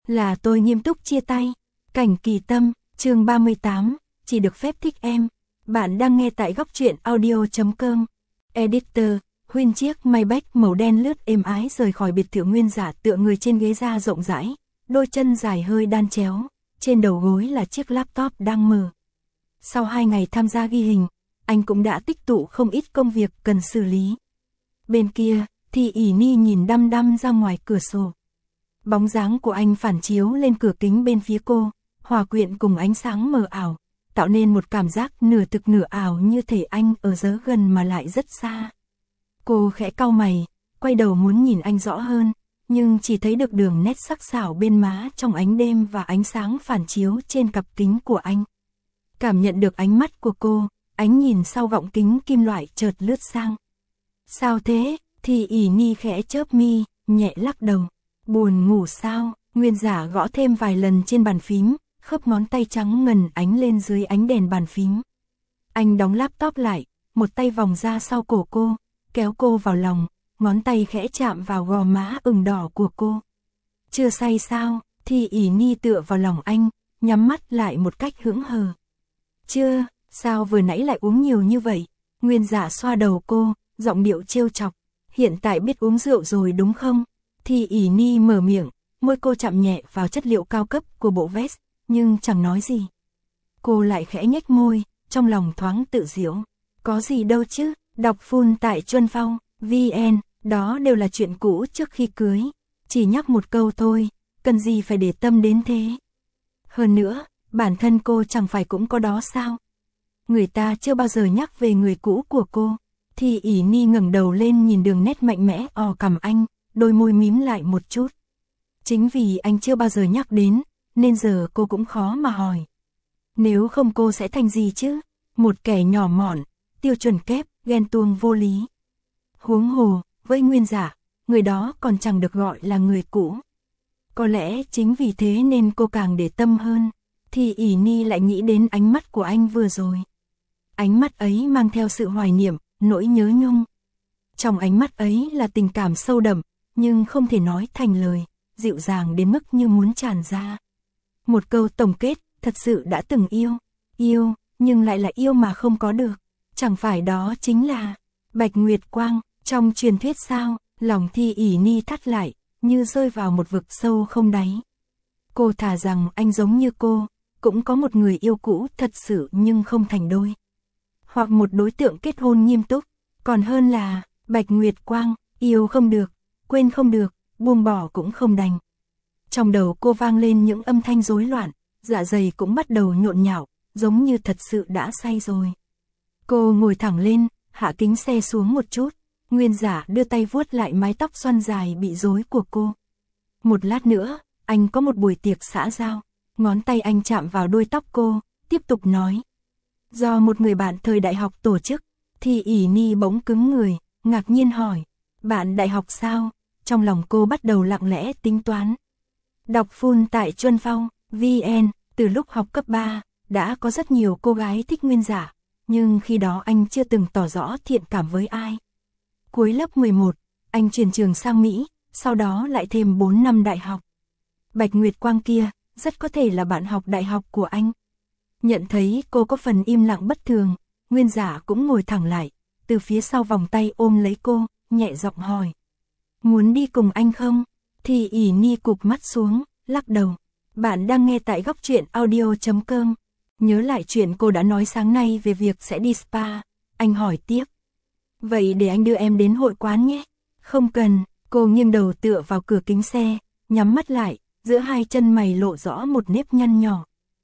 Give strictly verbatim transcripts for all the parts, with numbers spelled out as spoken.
là tôi nghiêm túc chia tay. Cảnh Kỳ Tâm, chương ba mươi tám, chỉ được phép thích em. Bạn đang nghe tại góc truyện audio.com. Editor, Huyên chiếc Maybach màu đen lướt êm ái rời khỏi biệt thự Nguyên Giả tựa người trên ghế da rộng rãi, đôi chân dài hơi đan chéo, trên đầu gối là chiếc laptop đang mở. Sau hai ngày tham gia ghi hình, anh cũng đã tích tụ không ít công việc cần xử lý. Bên kia, thì ỉ Ni nhìn đăm đăm ra ngoài cửa sổ. Bóng dáng của anh phản chiếu lên cửa kính bên phía cô, hòa quyện cùng ánh sáng mờ ảo, tạo nên một cảm giác nửa thực nửa ảo như thể anh ở rất gần mà lại rất xa. Cô khẽ cau mày, quay đầu muốn nhìn anh rõ hơn, nhưng chỉ thấy được đường nét sắc sảo bên má trong ánh đêm và ánh sáng phản chiếu trên cặp kính của anh. Cảm nhận được ánh mắt của cô, ánh nhìn sau gọng kính kim loại chợt lướt sang. Sao thế? Thì ỉ Ni khẽ chớp mi, nhẹ lắc đầu. Buồn ngủ sao? Nguyên Giả gõ thêm vài lần trên bàn phím, khớp ngón tay trắng ngần ánh lên dưới ánh đèn bàn phím. Anh đóng laptop lại, một tay vòng ra sau cổ cô, kéo cô vào lòng, ngón tay khẽ chạm vào gò má ửng đỏ của cô. Chưa say sao? Thì ỉ Ni tựa vào lòng anh, nhắm mắt lại một cách hững hờ. Chưa, sao vừa nãy lại uống nhiều như vậy? Nguyên Giả xoa đầu cô, giọng điệu trêu chọc. Hiện tại biết uống rượu rồi đúng không? Thì ỉ Ni mở miệng, môi cô chạm nhẹ vào chất liệu cao cấp của bộ vest, nhưng chẳng nói gì. Cô lại khẽ nhếch môi, trong lòng thoáng tự giễu. Có gì đâu chứ, đọc full tại Chuân Phong, vê en, đó đều là chuyện cũ trước khi cưới. Chỉ nhắc một câu thôi, cần gì phải để tâm đến thế. Hơn nữa, bản thân cô chẳng phải cũng có đó sao? Người ta chưa bao giờ nhắc về người cũ của cô. Thì ỉ Ni ngẩng đầu lên nhìn đường nét mạnh mẽ ò cằm anh, đôi môi mím lại một chút. Chính vì anh chưa bao giờ nhắc đến, nên giờ cô cũng khó mà hỏi. Nếu không cô sẽ thành gì chứ? Một kẻ nhỏ mọn, tiêu chuẩn kép, ghen tuông vô lý. Huống hồ, với Nguyên Giả, người đó còn chẳng được gọi là người cũ. Có lẽ chính vì thế nên cô càng để tâm hơn. Thì ỉ Ni lại nghĩ đến ánh mắt của anh vừa rồi. Ánh mắt ấy mang theo sự hoài niệm, nỗi nhớ nhung. Trong ánh mắt ấy là tình cảm sâu đậm, nhưng không thể nói thành lời, dịu dàng đến mức như muốn tràn ra. Một câu tổng kết, thật sự đã từng yêu, yêu, nhưng lại là yêu mà không có được. Chẳng phải đó chính là Bạch Nguyệt Quang, trong truyền thuyết sao? Lòng Thi ỉ Ni thắt lại, như rơi vào một vực sâu không đáy. Cô thà rằng anh giống như cô, cũng có một người yêu cũ thật sự nhưng không thành đôi. Hoặc một đối tượng kết hôn nghiêm túc, còn hơn là Bạch Nguyệt Quang, yêu không được, quên không được, buông bỏ cũng không đành. Trong đầu cô vang lên những âm thanh rối loạn, dạ dày cũng bắt đầu nhộn nhạo, giống như thật sự đã say rồi. Cô ngồi thẳng lên, hạ kính xe xuống một chút, Nguyên Giả đưa tay vuốt lại mái tóc xoăn dài bị rối của cô. Một lát nữa, anh có một buổi tiệc xã giao, ngón tay anh chạm vào đuôi tóc cô, tiếp tục nói. Do một người bạn thời đại học tổ chức, thì ỉ Ni bỗng cứng người, ngạc nhiên hỏi. Bạn đại học sao? Trong lòng cô bắt đầu lặng lẽ tính toán. Đọc full tại Chuân Phong, vê en, từ lúc học cấp ba, đã có rất nhiều cô gái thích Nguyên Giả, nhưng khi đó anh chưa từng tỏ rõ thiện cảm với ai. Cuối lớp mười một, anh chuyển trường sang Mỹ, sau đó lại thêm bốn năm đại học. Bạch Nguyệt Quang kia, rất có thể là bạn học đại học của anh. Nhận thấy cô có phần im lặng bất thường, Nguyên Giả cũng ngồi thẳng lại, từ phía sau vòng tay ôm lấy cô, nhẹ giọng hỏi. Muốn đi cùng anh không? Thì ỉ Ni cụp mắt xuống, lắc đầu. Bạn đang nghe tại góc truyện audio.com. Nhớ lại chuyện cô đã nói sáng nay về việc sẽ đi spa, anh hỏi tiếp. Vậy để anh đưa em đến hội quán nhé. Không cần, cô nghiêng đầu tựa vào cửa kính xe, nhắm mắt lại, giữa hai chân mày lộ rõ một nếp nhăn nhỏ.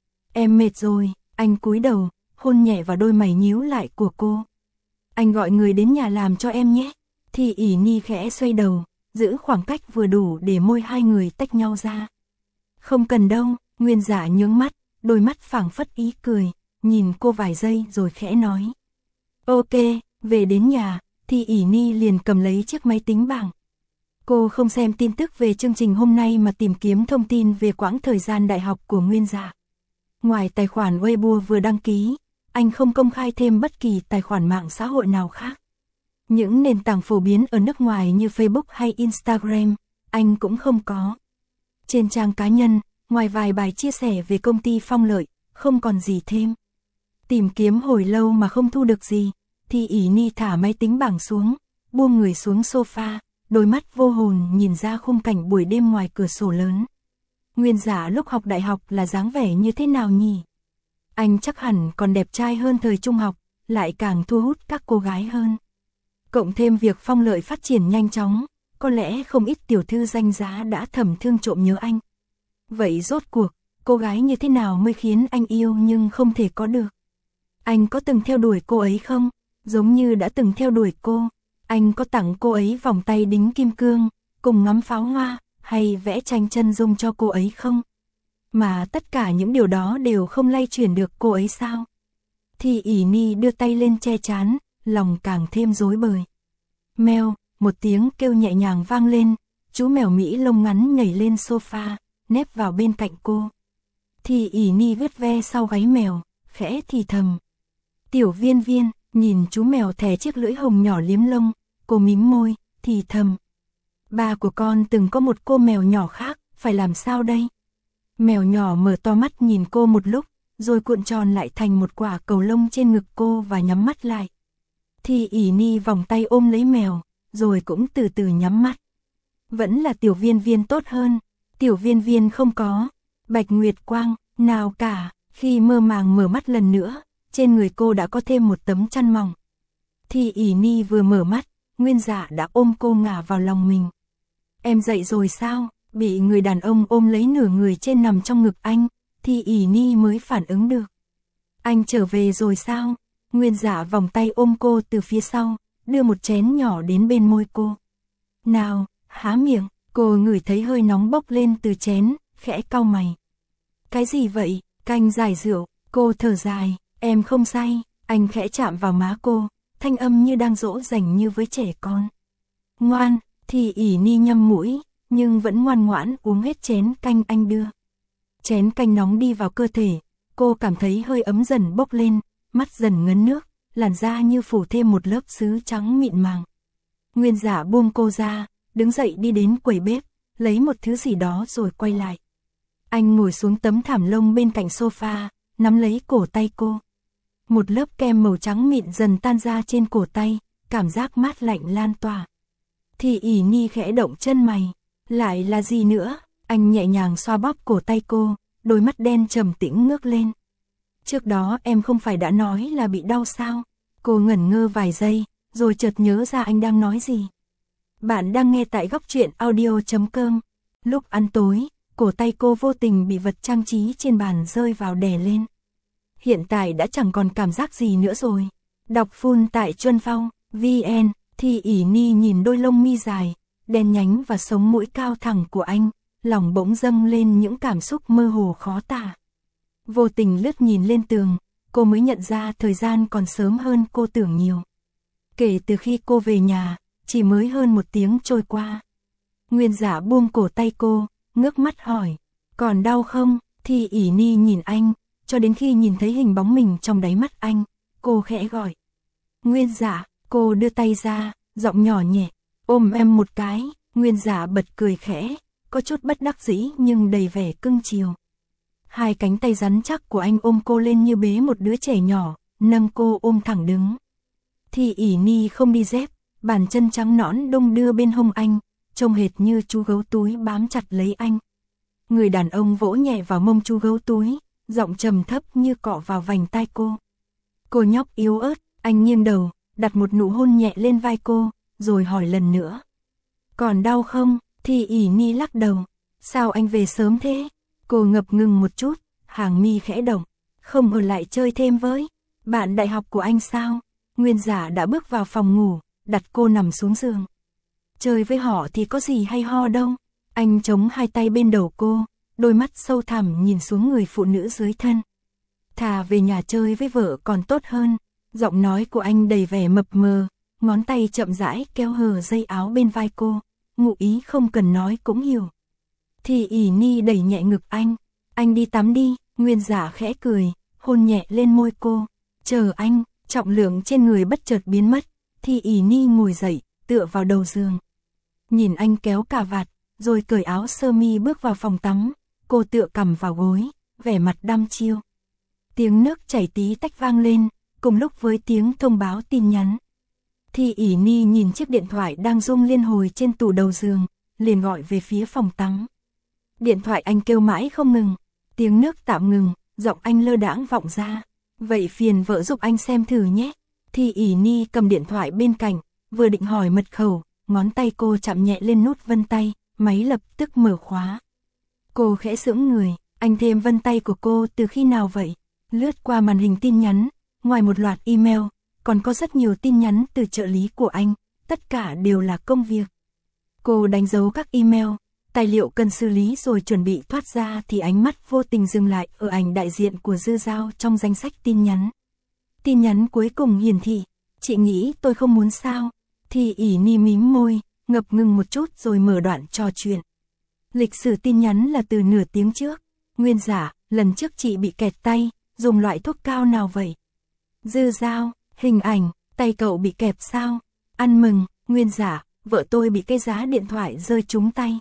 Em mệt rồi, anh cúi đầu, hôn nhẹ vào đôi mày nhíu lại của cô. Anh gọi người đến nhà làm cho em nhé. Thì ỉ Ni khẽ xoay đầu, giữ khoảng cách vừa đủ để môi hai người tách nhau ra. Không cần đâu, Nguyên Giả nhướng mắt, đôi mắt phảng phất ý cười, nhìn cô vài giây rồi khẽ nói. Ok, về đến nhà, thì ỉ Ni liền cầm lấy chiếc máy tính bảng. Cô không xem tin tức về chương trình hôm nay mà tìm kiếm thông tin về quãng thời gian đại học của Nguyên Giả. Ngoài tài khoản Weibo vừa đăng ký, anh không công khai thêm bất kỳ tài khoản mạng xã hội nào khác. Những nền tảng phổ biến ở nước ngoài như Facebook hay Instagram, anh cũng không có. Trên trang cá nhân, ngoài vài bài chia sẻ về công ty Phong Lợi, không còn gì thêm. Tìm kiếm hồi lâu mà không thu được gì, thì ỷ Ni thả máy tính bảng xuống, buông người xuống sofa, đôi mắt vô hồn nhìn ra khung cảnh buổi đêm ngoài cửa sổ lớn. Nguyên Dạ lúc học đại học là dáng vẻ như thế nào nhỉ? Anh chắc hẳn còn đẹp trai hơn thời trung học, lại càng thu hút các cô gái hơn. Cộng thêm việc Phong Lợi phát triển nhanh chóng, có lẽ không ít tiểu thư danh giá đã thầm thương trộm nhớ anh. Vậy rốt cuộc, cô gái như thế nào mới khiến anh yêu nhưng không thể có được? Anh có từng theo đuổi cô ấy không? Giống như đã từng theo đuổi cô, anh có tặng cô ấy vòng tay đính kim cương, cùng ngắm pháo hoa, hay vẽ tranh chân dung cho cô ấy không? Mà tất cả những điều đó đều không lay chuyển được cô ấy sao? Thì ỷ Ni đưa tay lên che chán, lòng càng thêm rối bời. Mèo, một tiếng kêu nhẹ nhàng vang lên, chú mèo Mỹ lông ngắn nhảy lên sofa, nép vào bên cạnh cô. Thì ỷ Ni vết ve sau gáy mèo, khẽ thì thầm. Tiểu Viên Viên, nhìn chú mèo thè chiếc lưỡi hồng nhỏ liếm lông, cô mím môi, thì thầm. Ba của con từng có một cô mèo nhỏ khác, phải làm sao đây? Mèo nhỏ mở to mắt nhìn cô một lúc, rồi cuộn tròn lại thành một quả cầu lông trên ngực cô và nhắm mắt lại. Thì ỷ Ni vòng tay ôm lấy mèo, rồi cũng từ từ nhắm mắt. Vẫn là Tiểu Viên Viên tốt hơn, Tiểu Viên Viên không có bạch nguyệt quang nào cả. Khi mơ màng mở mắt lần nữa, trên người cô đã có thêm một tấm chăn mỏng. Thì ỷ Ni vừa mở mắt, Nguyên Dạ đã ôm cô ngả vào lòng mình. Em dậy rồi sao? Bị người đàn ông ôm lấy nửa người trên nằm trong ngực anh, thì ỷ Ni mới phản ứng được. Anh trở về rồi sao? Nguyên Dạ vòng tay ôm cô từ phía sau, đưa một chén nhỏ đến bên môi cô. Nào, há miệng, cô ngửi thấy hơi nóng bốc lên từ chén, khẽ cau mày. Cái gì vậy? Canh giải rượu, cô thở dài, em không say. Anh khẽ chạm vào má cô, thanh âm như đang dỗ dành như với trẻ con. Ngoan, thì ỷ Ni nhâm mũi, nhưng vẫn ngoan ngoãn uống hết chén canh anh đưa. Chén canh nóng đi vào cơ thể, cô cảm thấy hơi ấm dần bốc lên, mắt dần ngấn nước, làn da như phủ thêm một lớp sứ trắng mịn màng. Nguyên Dạ buông cô ra, đứng dậy đi đến quầy bếp, lấy một thứ gì đó rồi quay lại. Anh ngồi xuống tấm thảm lông bên cạnh sofa, nắm lấy cổ tay cô. Một lớp kem màu trắng mịn dần tan ra trên cổ tay, cảm giác mát lạnh lan tỏa. Thì ỷ Ni khẽ động chân mày, lại là gì nữa? Anh nhẹ nhàng xoa bóp cổ tay cô, đôi mắt đen trầm tĩnh ngước lên. Trước đó em không phải đã nói là bị đau sao? Cô ngẩn ngơ vài giây, rồi chợt nhớ ra anh đang nói gì. Bạn đang nghe tại góc truyện audio chấm com. Lúc ăn tối, cổ tay cô vô tình bị vật trang trí trên bàn rơi vào đè lên. Hiện tại đã chẳng còn cảm giác gì nữa rồi. Đọc full tại Chuân Phong, vê en. Thì ỷ Ni nhìn đôi lông mi dài, đen nhánh và sống mũi cao thẳng của anh, lòng bỗng dâng lên những cảm xúc mơ hồ khó tả. Vô tình lướt nhìn lên tường, cô mới nhận ra thời gian còn sớm hơn cô tưởng nhiều. Kể từ khi cô về nhà, chỉ mới hơn một tiếng trôi qua. Nguyên Dạ buông cổ tay cô, ngước mắt hỏi, còn đau không? Thì ỷ Ni nhìn anh, cho đến khi nhìn thấy hình bóng mình trong đáy mắt anh, cô khẽ gọi. Nguyên Dạ, cô đưa tay ra, giọng nhỏ nhẹ, ôm em một cái. Nguyên Dạ bật cười khẽ, có chút bất đắc dĩ nhưng đầy vẻ cưng chiều. Hai cánh tay rắn chắc của anh ôm cô lên như bế một đứa trẻ nhỏ, nâng cô ôm thẳng đứng. Thì ỷ Ni không đi dép, bàn chân trắng nõn đung đưa bên hông anh, trông hệt như chú gấu túi bám chặt lấy anh. Người đàn ông vỗ nhẹ vào mông chú gấu túi, giọng trầm thấp như cọ vào vành tai cô. Cô nhóc yếu ớt, anh nghiêng đầu, đặt một nụ hôn nhẹ lên vai cô, rồi hỏi lần nữa. Còn đau không? Thì ỷ Ni lắc đầu. Sao anh về sớm thế? Cô ngập ngừng một chút, hàng mi khẽ động. Không ở lại chơi thêm với bạn đại học của anh sao? Nguyên Dạ đã bước vào phòng ngủ, đặt cô nằm xuống giường. Chơi với họ thì có gì hay ho đâu. Anh chống hai tay bên đầu cô, đôi mắt sâu thẳm nhìn xuống người phụ nữ dưới thân. Thà về nhà chơi với vợ còn tốt hơn. Giọng nói của anh đầy vẻ mập mờ, ngón tay chậm rãi kéo hở dây áo bên vai cô, ngụ ý không cần nói cũng hiểu. Thì ỷ Ni đẩy nhẹ ngực anh, anh đi tắm đi. Nguyên Dạ khẽ cười, hôn nhẹ lên môi cô. Chờ anh. Trọng lượng trên người bất chợt biến mất, thì ỷ Ni ngồi dậy, tựa vào đầu giường. Nhìn anh kéo cà vạt, rồi cởi áo sơ mi bước vào phòng tắm, cô tựa cằm vào gối, vẻ mặt đăm chiêu. Tiếng nước chảy tí tách vang lên, cùng lúc với tiếng thông báo tin nhắn. Thi ỉ ni nhìn chiếc điện thoại đang rung liên hồi trên tủ đầu giường, liền gọi về phía phòng tắm. Điện thoại anh kêu mãi không ngừng, tiếng nước tạm ngừng, giọng anh lơ đãng vọng ra. Vậy phiền vợ giúp anh xem thử nhé. Thi ỉ ni cầm điện thoại bên cạnh, vừa định hỏi mật khẩu, ngón tay cô chạm nhẹ lên nút vân tay, máy lập tức mở khóa. Cô khẽ sững người, anh thêm vân tay của cô từ khi nào vậy? Lướt qua màn hình tin nhắn, ngoài một loạt email, còn có rất nhiều tin nhắn từ trợ lý của anh, tất cả đều là công việc. Cô đánh dấu các email, tài liệu cần xử lý rồi chuẩn bị thoát ra thì ánh mắt vô tình dừng lại ở ảnh đại diện của Dư Dao trong danh sách tin nhắn. Tin nhắn cuối cùng hiển thị, chị nghĩ tôi không muốn sao? Thì ỉ ni mím môi, ngập ngừng một chút rồi mở đoạn trò chuyện. Lịch sử tin nhắn là từ nửa tiếng trước. Nguyên giả, lần trước chị bị kẹt tay, dùng loại thuốc cao nào vậy? Dư Dao, hình ảnh, tay cậu bị kẹp sao? Ăn mừng, Nguyên giả, vợ tôi bị cái giá điện thoại rơi trúng tay.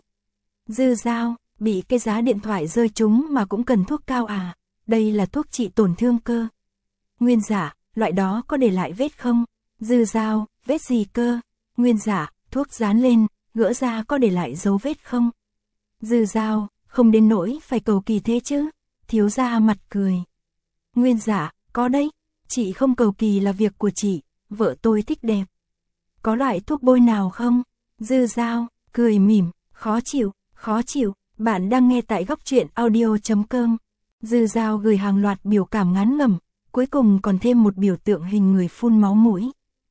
Dư Dao, bị cái giá điện thoại rơi trúng mà cũng cần thuốc cao à? Đây là thuốc trị tổn thương cơ. Nguyên giả, loại đó có để lại vết không? Dư Dao, vết gì cơ? Nguyên giả, thuốc dán lên, gỡ ra có để lại dấu vết không? Dư Dao, không đến nỗi phải cầu kỳ thế chứ? Thiếu gia mặt cười. Nguyên giả, có đấy, chị không cầu kỳ là việc của chị, vợ tôi thích đẹp. Có loại thuốc bôi nào không? Dư Dao, cười mỉm, khó chịu, khó chịu, bạn đang nghe tại góc truyện audio chấm com. Dư Dao gửi hàng loạt biểu cảm ngán ngẩm, cuối cùng còn thêm một biểu tượng hình người phun máu mũi.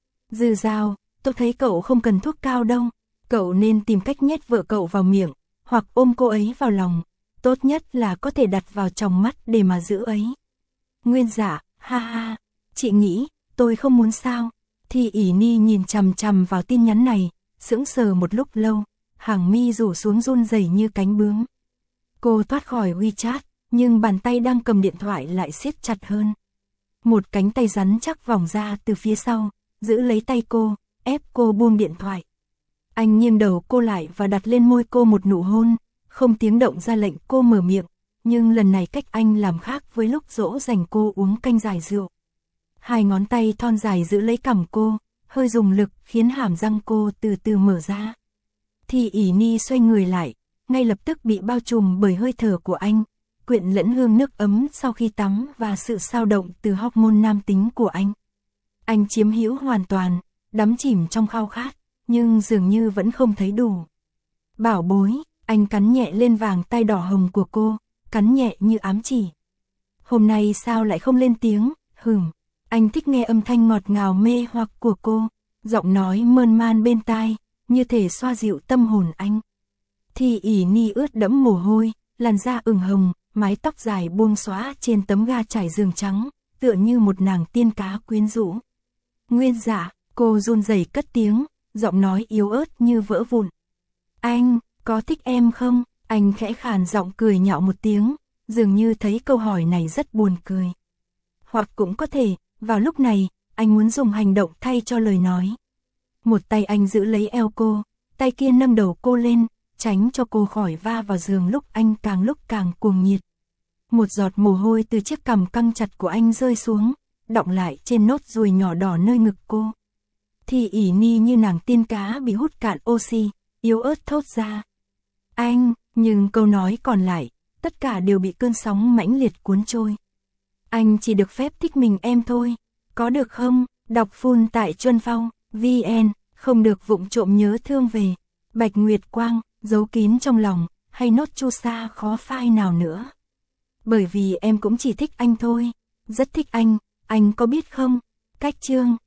Dư Dao, tôi thấy cậu không cần thuốc cao đâu, cậu nên tìm cách nhét vợ cậu vào miệng, hoặc ôm cô ấy vào lòng, tốt nhất là có thể đặt vào tròng mắt để mà giữ ấy. Nguyên giả, ha ha, chị nghĩ, tôi không muốn sao? Thì ỉ ni nhìn chằm chằm vào tin nhắn này, sững sờ một lúc lâu, hàng mi rủ xuống run rẩy như cánh bướm. Cô thoát khỏi WeChat, nhưng bàn tay đang cầm điện thoại lại siết chặt hơn. Một cánh tay rắn chắc vòng ra từ phía sau, giữ lấy tay cô, ép cô buông điện thoại. Anh nghiêng đầu cô lại và đặt lên môi cô một nụ hôn, không tiếng động ra lệnh cô mở miệng, nhưng lần này cách anh làm khác với lúc dỗ dành cô uống canh giải rượu. Hai ngón tay thon dài giữ lấy cằm cô, hơi dùng lực khiến hàm răng cô từ từ mở ra. Thì ỉ ni xoay người lại, ngay lập tức bị bao trùm bởi hơi thở của anh, quyện lẫn hương nước ấm sau khi tắm và sự xao động từ hormone nam tính của anh. Anh chiếm hữu hoàn toàn, đắm chìm trong khao khát, nhưng dường như vẫn không thấy đủ. Bảo bối, anh cắn nhẹ lên vàng tay đỏ hồng của cô, cắn nhẹ như ám chỉ. Hôm nay sao lại không lên tiếng, hửm. Anh thích nghe âm thanh ngọt ngào mê hoặc của cô, giọng nói mơn man bên tai, như thể xoa dịu tâm hồn anh. Thì ỉ ni ướt đẫm mồ hôi, làn da ửng hồng, mái tóc dài buông xõa trên tấm ga trải giường trắng, tựa như một nàng tiên cá quyến rũ. Nguyên giả, cô run rẩy cất tiếng, giọng nói yếu ớt như vỡ vụn. Anh, có thích em không? Anh khẽ khàn giọng cười nhạo một tiếng, dường như thấy câu hỏi này rất buồn cười. Hoặc cũng có thể, vào lúc này, anh muốn dùng hành động thay cho lời nói. Một tay anh giữ lấy eo cô, tay kia nâng đầu cô lên, tránh cho cô khỏi va vào giường lúc anh càng lúc càng cuồng nhiệt. Một giọt mồ hôi từ chiếc cằm căng chặt của anh rơi xuống, đọng lại trên nốt ruồi nhỏ đỏ nơi ngực cô. Thì ỉ ni như nàng tiên cá bị hút cạn oxy, yếu ớt thốt ra. Anh, nhưng câu nói còn lại, tất cả đều bị cơn sóng mãnh liệt cuốn trôi. Anh chỉ được phép thích mình em thôi, có được không? Đọc full tại Chuân Phong, vê en, không được vụng trộm nhớ thương về. Bạch Nguyệt Quang, giấu kín trong lòng, hay nốt chu sa khó phai nào nữa. Bởi vì em cũng chỉ thích anh thôi, rất thích anh, anh có biết không? Cách chương